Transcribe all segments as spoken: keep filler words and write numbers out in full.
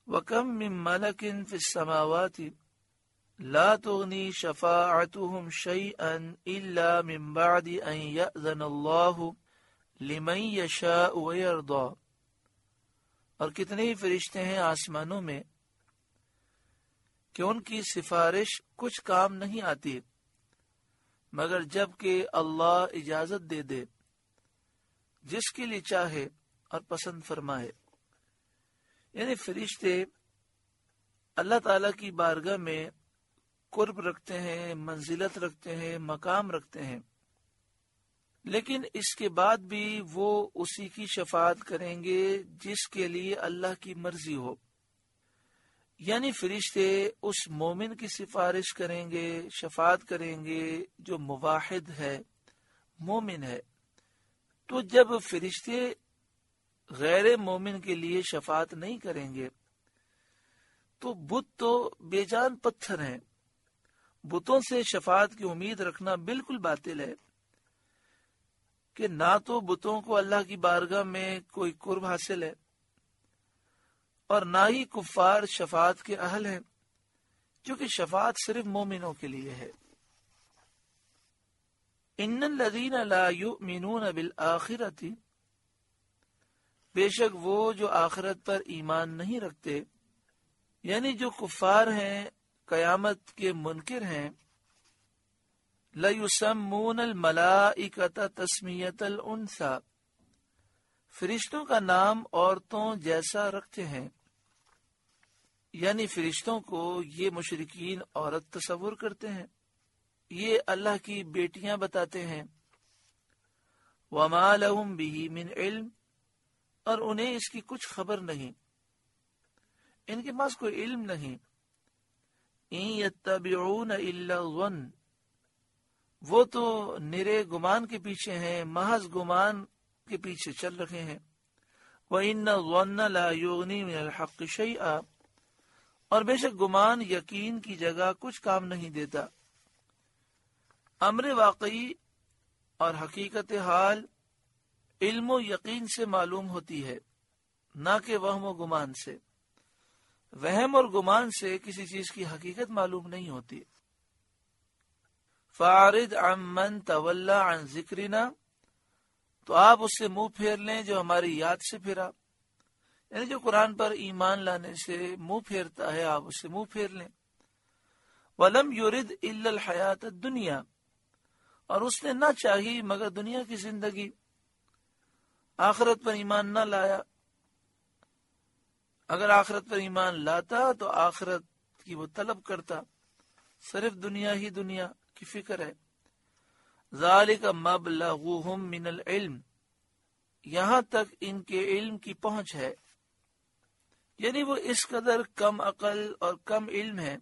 وَكَمْ مِن مَلَكٍ فِي السَّمَاوَاتِ لَا تُغْنِي شَفَاعَتُهُمْ شَيْئًا إِلَّا مِن بَعْدِ أَن يَأْذَنَ اللَّهُ لِمَن يَشَاءُ وَيَرْضَى۔ اور کتنے ہی فرشتے ہیں آسمانوں میں کہ ان کی سفارش کچھ کام نہیں آتی مگر جب کہ اللہ اجازت دے دے جس کے لیے چاہے اور پسند فرمائے۔ یعنی فرشتے اللہ تعالی کی بارگاہ میں قرب رکھتے ہیں، منزلت رکھتے ہیں، مقام رکھتے ہیں، لیکن اس کے بعد بھی وہ اسی کی شفاعت کریں گے جس کے لیے اللہ کی مرضی ہو۔ یعنی فرشتے اس مومن کی سفارش کریں گے، شفاعت کریں گے جو موحد ہے، مومن ہے۔ تو جب فرشتے غیر مومن کے لیے شفاعت نہیں کریں گے تو بت تو بے جان پتھر ہیں، بتوں سے شفاعت کی امید رکھنا بالکل باطل ہے کہ نہ تو بتوں کو اللہ کی بارگاہ میں کوئی قرب حاصل ہے اور نہ ہی کفار شفاعت کے اہل ہیں، کیونکہ شفاعت صرف مومنوں کے لیے ہے۔ ان الذین لا یؤمنون بالآخرۃ، بے شک وہ جو آخرت پر ایمان نہیں رکھتے، یعنی جو کفار ہیں، قیامت کے منکر ہیں، لَيُسَمُّونَ الْمَلَائِكَةَ تَسْمِيَةَ الْأُنثىٰ، فرشتوں کا نام عورتوں جیسا رکھتے ہیں، یعنی فرشتوں کو یہ مشرکین عورت تصور کرتے ہیں، یہ اللہ کی بیٹیاں بتاتے ہیں۔ وَمَا لَهُمْ بِهِ مِنْ عِلْمٍ، اور انہیں اس کی کچھ خبر نہیں، ان کے پاس کوئی علم نہیں۔ إِن يَتَّبِعُونَ إِلَّا الظَّنَّ، وہ تو نرے گمان کے پیچھے ہیں، محض گمان کے پیچھے چل رہے ہیں۔ وَإِنَّ الظَّنَّ لَا يُغْنِي مِنَ الْحَقِّ شَيْئًا، اور بے شک گمان یقین کی جگہ کچھ کام نہیں دیتا۔ امر واقعی اور حقیقت حال علم و یقین سے معلوم ہوتی ہے، نہ کہ وہم و گمان سے۔ وہم اور گمان سے کسی چیز کی حقیقت معلوم نہیں ہوتی۔ فَأَعْرِضْ عَمَّنْ تَوَلَّى عَنْ ذِكْرِنَا، تو آپ اس سے منہ پھیر لیں جو ہماری یاد سے پھرا، یعنی جو قرآن پر ایمان لانے سے منہ پھیرتا ہے آپ اس سے منہ پھیر لیں۔ وَلَمْ يُرِدْ إِلَّا الْحَيَاةَ الدُّنْيَا، اور اس نے نہ چاہی مگر دنیا کی زندگی، آخرت پر ایمان نہ لایا۔ اگر آخرت پر ایمان لاتا تو آخرت کی وہ طلب کرتا، صرف دنیا ہی دنیا کی فکر ہے۔ ذالک مبلغهم من العلم، یہاں تک ان کے علم کی پہنچ ہے، یعنی وہ اس قدر کم عقل اور کم علم ہے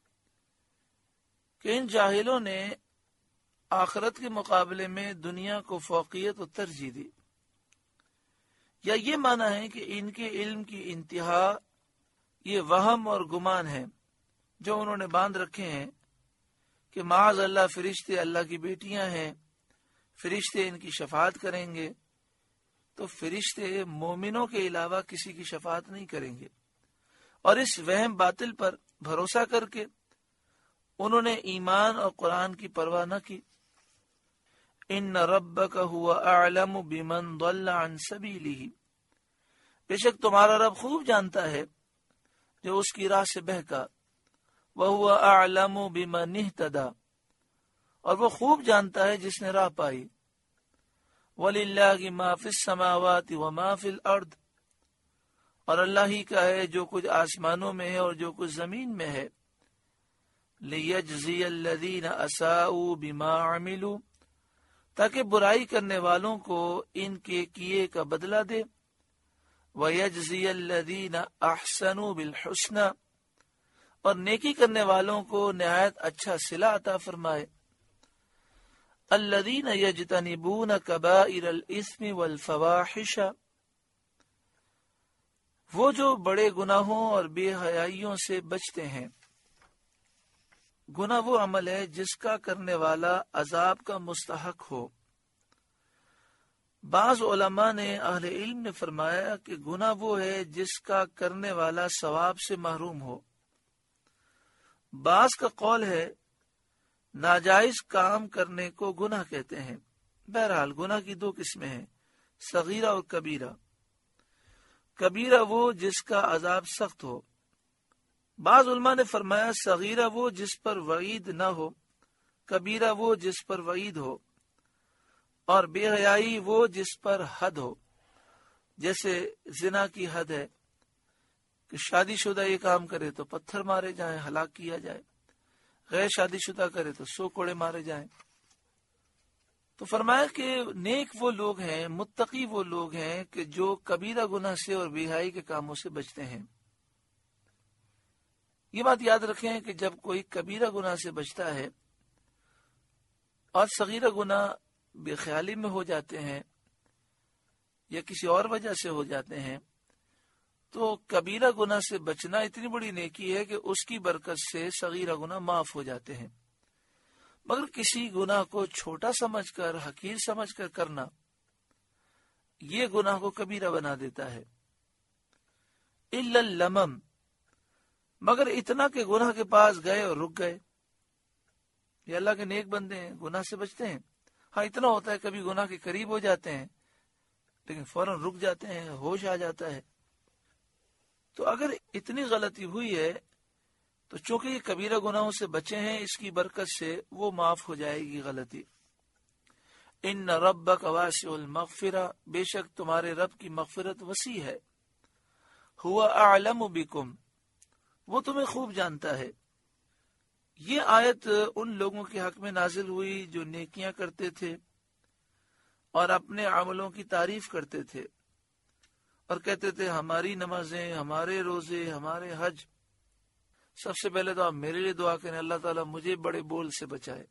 کہ ان جاہلوں نے آخرت کے مقابلے میں دنیا کو فوقیت و ترجیح دی۔ یا یہ معنی ہے کہ ان کے علم کی انتہا یہ وہم اور گمان ہے جو انہوں نے باندھ رکھے ہیں کہ معاذ اللہ فرشتے اللہ کی بیٹیاں ہیں، فرشتے ان کی شفاعت کریں گے۔ تو فرشتے مومنوں کے علاوہ کسی کی شفاعت نہیں کریں گے، اور اس وہم باطل پر بھروسہ کر کے انہوں نے ایمان اور قرآن کی پرواہ نہ کی۔ ان ربک هو اعلم بمن ضل عن سبیلہ، بے شک تمہارا رب خوب جانتا ہے جو اس کی راہ سے بہکا۔ وہو اعلم بمن اہتدی، اور وہ خوب جانتا ہے جس نے راہ پائی۔ وَلِلَّهِ مَا فِي السَّمَاوَاتِ وَمَا فِي الْأَرْضِ، اور اللہ ہی کا ہے جو کچھ آسمانوں میں ہے اور جو کچھ زمین میں ہے۔ لِيَجْزِيَ الَّذِينَ أَسَاءُوا بِمَا عَمِلُوا، تاکہ برائی کرنے والوں کو ان کے کیے کا بدلہ دے۔ وَيَجْزِيَ الَّذِينَ أَحْسَنُوا بِالْحُسْنَى، اور نیکی کرنے والوں کو نہایت اچھا صلہ عطا فرمائے۔ الذین یجتنبون کبائر الاثم والفواحش، وہ جو بڑے گناہوں اور بے حیائیوں سے بچتے ہیں۔ گناہ وہ عمل ہے جس کا کرنے والا عذاب کا مستحق ہو، بعض علماء نے اہل علم نے فرمایا کہ گناہ وہ ہے جس کا کرنے والا ثواب سے محروم ہو. بعض کا قول ہے ناجائز کام کرنے کو گناہ کہتے ہیں. بہرحال گناہ کی دو قسمیں ہیں، صغیرہ اور کبیرہ. کبیرہ وہ جس کا عذاب سخت ہو. بعض علماء نے فرمایا صغیرہ وہ جس پر وعید نہ ہو، کبیرہ وہ جس پر وعید ہو، اور بے حیائی وہ جس پر حد ہو. جیسے زنا کی حد ہے کہ شادی شدہ یہ کام کرے تو پتھر مارے جائیں، ہلاک کیا جائے، غیر شادی شدہ کرے تو سو کوڑے مارے جائیں. تو فرمایا کہ نیک وہ لوگ ہیں، متقی وہ لوگ ہیں کہ جو کبیرہ گناہ سے اور بے حیائی کے کاموں سے بچتے ہیں. یہ بات یاد رکھیں کہ جب کوئی کبیرہ گناہ سے بچتا ہے اور صغیرہ گناہ بے خیالی میں ہو جاتے ہیں یا کسی اور وجہ سے ہو جاتے ہیں، تو کبیرہ گناہ سے بچنا اتنی بڑی نیکی ہے کہ اس کی برکت سے صغیرہ گناہ معاف ہو جاتے ہیں. مگر کسی گناہ کو چھوٹا سمجھ کر، حقیر سمجھ کر کرنا، یہ گناہ کو کبیرہ بنا دیتا ہے. الا اللمم، مگر اتنا کہ گناہ کے پاس گئے اور رک گئے. یہ اللہ کے نیک بندے ہیں، گناہ سے بچتے ہیں. ہاں اتنا ہوتا ہے کبھی گناہ کے قریب ہو جاتے ہیں لیکن فوراً رک جاتے ہیں، ہوش آ جاتا ہے. تو اگر اتنی غلطی ہوئی ہے تو چونکہ یہ کبیرہ گناہوں سے بچے ہیں، اس کی برکت سے وہ معاف ہو جائے گی غلطی. ان ربک واسع المغفرہ، بے شک تمہارے رب کی مغفرت وسیع ہے. ہوا اعلم بکم، وہ تمہیں خوب جانتا ہے. یہ آیت ان لوگوں کے حق میں نازل ہوئی جو نیکیاں کرتے تھے اور اپنے عملوں کی تعریف کرتے تھے اور کہتے تھے ہماری نمازیں، ہمارے روزے، ہمارے حج. سب سے پہلے تو آپ میرے لیے دعا کریں، اللہ تعالیٰ مجھے بڑے بول سے بچائے،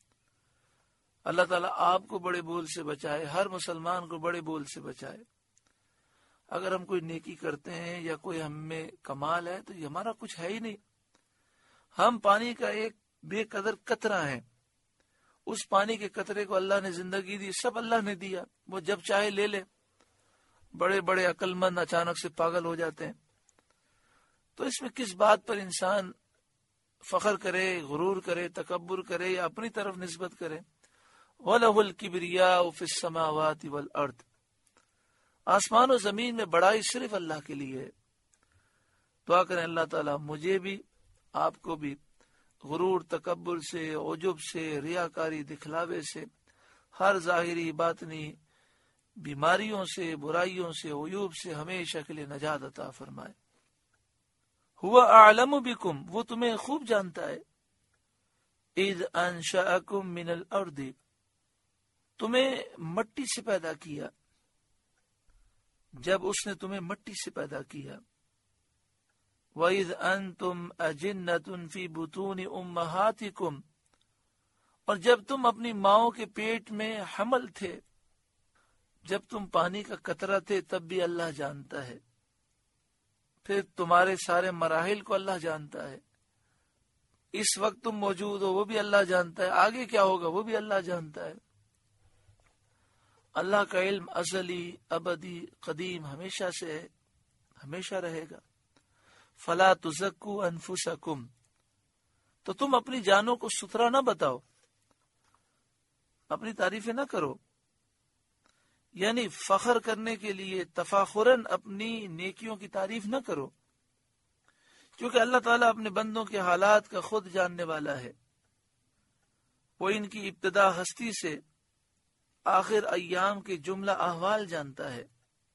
اللہ تعالیٰ آپ کو بڑے بول سے بچائے، ہر مسلمان کو بڑے بول سے بچائے. اگر ہم کوئی نیکی کرتے ہیں یا کوئی ہم میں کمال ہے تو یہ ہمارا کچھ ہے ہی نہیں. ہم پانی کا ایک بے قدر قطرہ ہیں. اس پانی کے قطرے کو اللہ نے زندگی دی، سب اللہ نے دیا، وہ جب چاہے لے لے. بڑے بڑے عقل مند اچانک سے پاگل ہو جاتے ہیں. تو اس میں کس بات پر انسان فخر کرے، غرور کرے، تکبر کرے یا اپنی طرف نسبت کرے. وَلَهُ الْكِبْرِيَاءُ فِي السَّمَاوَاتِ وَالْأَرْضِ، آسمان و زمین میں بڑائی صرف اللہ کے لیے ہے. دعا کریں اللہ تعالیٰ مجھے بھی، آپ کو بھی غرور، تکبر سے، عجب سے، ریاکاری، دکھلاوے سے، ہر ظاہری باطنی بیماریوں سے، برائیوں سے، عیوب سے ہمیشہ کے لیے نجات عطا فرمائے. ہوا اعلم بکم، وہ تمہیں خوب جانتا ہے. اذ انشأکم من الارض، تمہیں مٹی سے پیدا کیا، جب اس نے تمہیں مٹی سے پیدا کیا. وَإِذْ أَنْتُمْ أَجِنَّةٌ فِي بُطُونِ أُمَّهَاتِكُمْ، اور جب تم اپنی ماؤں کے پیٹ میں حمل تھے، جب تم پانی کا قطرہ تھے تب بھی اللہ جانتا ہے. پھر تمہارے سارے مراحل کو اللہ جانتا ہے. اس وقت تم موجود ہو وہ بھی اللہ جانتا ہے، آگے کیا ہوگا وہ بھی اللہ جانتا ہے. اللہ کا علم ازلی، ابدی، قدیم، ہمیشہ سے ہے، ہمیشہ رہے گا. فلا تزکوا انفسکم، تو تم اپنی جانوں کو ستھرا نہ بتاؤ، اپنی تعریفیں نہ کرو. یعنی فخر کرنے کے لیے تفاخرن اپنی نیکیوں کی تعریف نہ کرو، کیونکہ اللہ تعالیٰ اپنے بندوں کے حالات کا خود جاننے والا ہے. وہ ان کی ابتدا ہستی سے آخر ایام کے جملہ احوال جانتا ہے.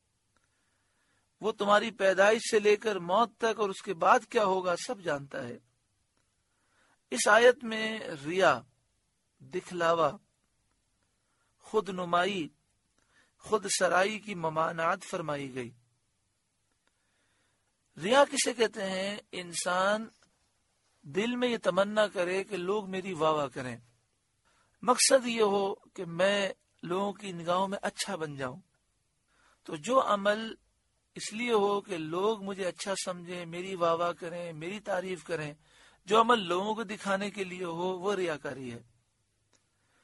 وہ تمہاری پیدائش سے لے کر موت تک اور اس کے بعد کیا ہوگا سب جانتا ہے. اس آیت میں ریا، دکھلاوا، خود نمائی، خود سرائی کی ممانعت فرمائی گئی. ریا کسے کہتے ہیں؟ انسان دل میں یہ تمنا کرے کہ لوگ میری واہ واہ کریں، مقصد یہ ہو کہ میں لوگوں کی نگاہوں میں اچھا بن جاؤں. تو جو عمل اس لیے ہو کہ لوگ مجھے اچھا سمجھیں، میری واہ واہ کریں، میری تعریف کریں، جو عمل لوگوں کو دکھانے کے لیے ہو وہ ریاکاری ہے.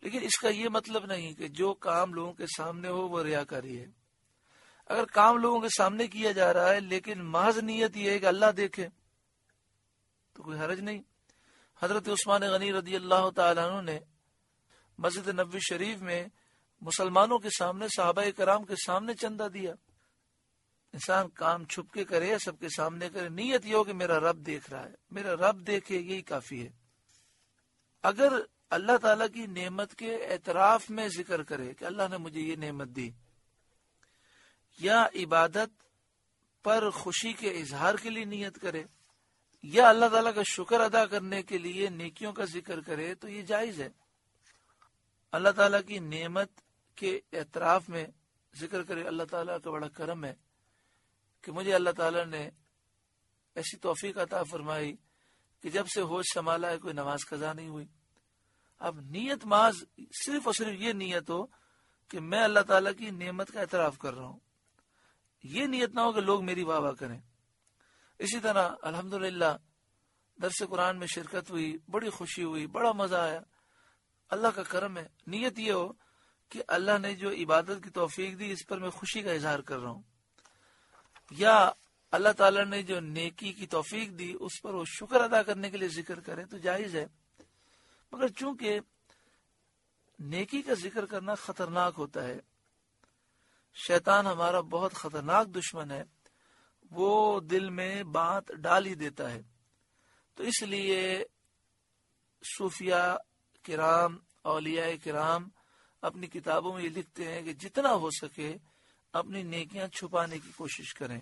لیکن اس کا یہ مطلب نہیں کہ جو کام لوگوں کے سامنے ہو وہ ریاکاری ہے۔ اگر کام لوگوں کے سامنے کیا جا رہا ہے لیکن محض نیت یہ ہے کہ اللہ دیکھے تو کوئی حرج نہیں۔ حضرت عثمان غنی رضی اللہ تعالیٰ عنہ نے مسجد نبوی شریف میں مسلمانوں کے سامنے، صحابہ کرام کے سامنے چندہ دیا۔ انسان کام چھپ کے کرے یا سب کے سامنے کرے، نیت یہ ہو کہ میرا رب دیکھ رہا ہے، میرا رب دیکھے، یہی کافی ہے۔ اگر اللہ تعالیٰ کی نعمت کے اعتراف میں ذکر کرے کہ اللہ نے مجھے یہ نعمت دی، یا عبادت پر خوشی کے اظہار کے لیے نیت کرے، یا اللہ تعالیٰ کا شکر ادا کرنے کے لیے نیکیوں کا ذکر کرے تو یہ جائز ہے۔ اللہ تعالیٰ کی نعمت کے اعتراف میں ذکر کرے، اللہ تعالیٰ کا بڑا کرم ہے کہ مجھے اللہ تعالیٰ نے ایسی توفیق عطا فرمائی کہ جب سے ہوش سنبھالا ہے کوئی نماز قضا نہیں ہوئی۔ اب نیت محض صرف اور صرف یہ نیت ہو کہ میں اللہ تعالیٰ کی نعمت کا اعتراف کر رہا ہوں، یہ نیت نہ ہو کہ لوگ میری واہ واہ کریں۔ اسی طرح الحمدللہ درس قرآن میں شرکت ہوئی، بڑی خوشی ہوئی، بڑا مزہ آیا، اللہ کا کرم ہے۔ نیت یہ ہو کہ اللہ نے جو عبادت کی توفیق دی اس پر میں خوشی کا اظہار کر رہا ہوں، یا اللہ تعالیٰ نے جو نیکی کی توفیق دی اس پر وہ شکر ادا کرنے کے لیے ذکر کرے تو جائز ہے۔ مگر چونکہ نیکی کا ذکر کرنا خطرناک ہوتا ہے، شیطان ہمارا بہت خطرناک دشمن ہے، وہ دل میں بات ڈال ہی دیتا ہے، تو اس لیے صوفیاء کرام، اولیاء کرام اپنی کتابوں میں یہ لکھتے ہیں کہ جتنا ہو سکے اپنی نیکیاں چھپانے کی کوشش کریں۔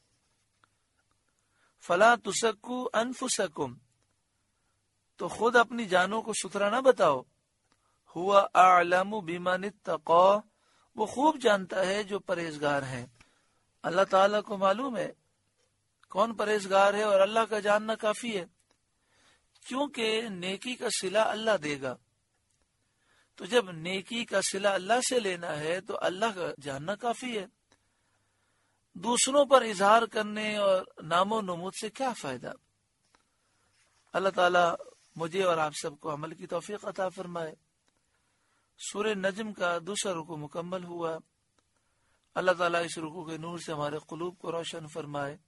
فلا تسکو انفسکم، تو خود اپنی جانوں کو ستھرا نہ بتاؤ، ہوا اعلم بمن اتقی، وہ خوب جانتا ہے جو پرہیزگار ہیں۔ اللہ تعالیٰ کو معلوم ہے کون پرہیزگار ہے، اور اللہ کا جاننا کافی ہے، کیونکہ نیکی کا صلہ اللہ دے گا۔ تو جب نیکی کا صلہ اللہ سے لینا ہے تو اللہ کا جاننا کافی ہے۔ دوسروں پر اظہار کرنے اور نام و نمود سے کیا فائدہ؟ اللہ تعالیٰ مجھے اور آپ سب کو عمل کی توفیق عطا فرمائے۔ سورہ نجم کا دوسرا رکوع مکمل ہوا۔ اللہ تعالیٰ اس رکوع کے نور سے ہمارے قلوب کو روشن فرمائے۔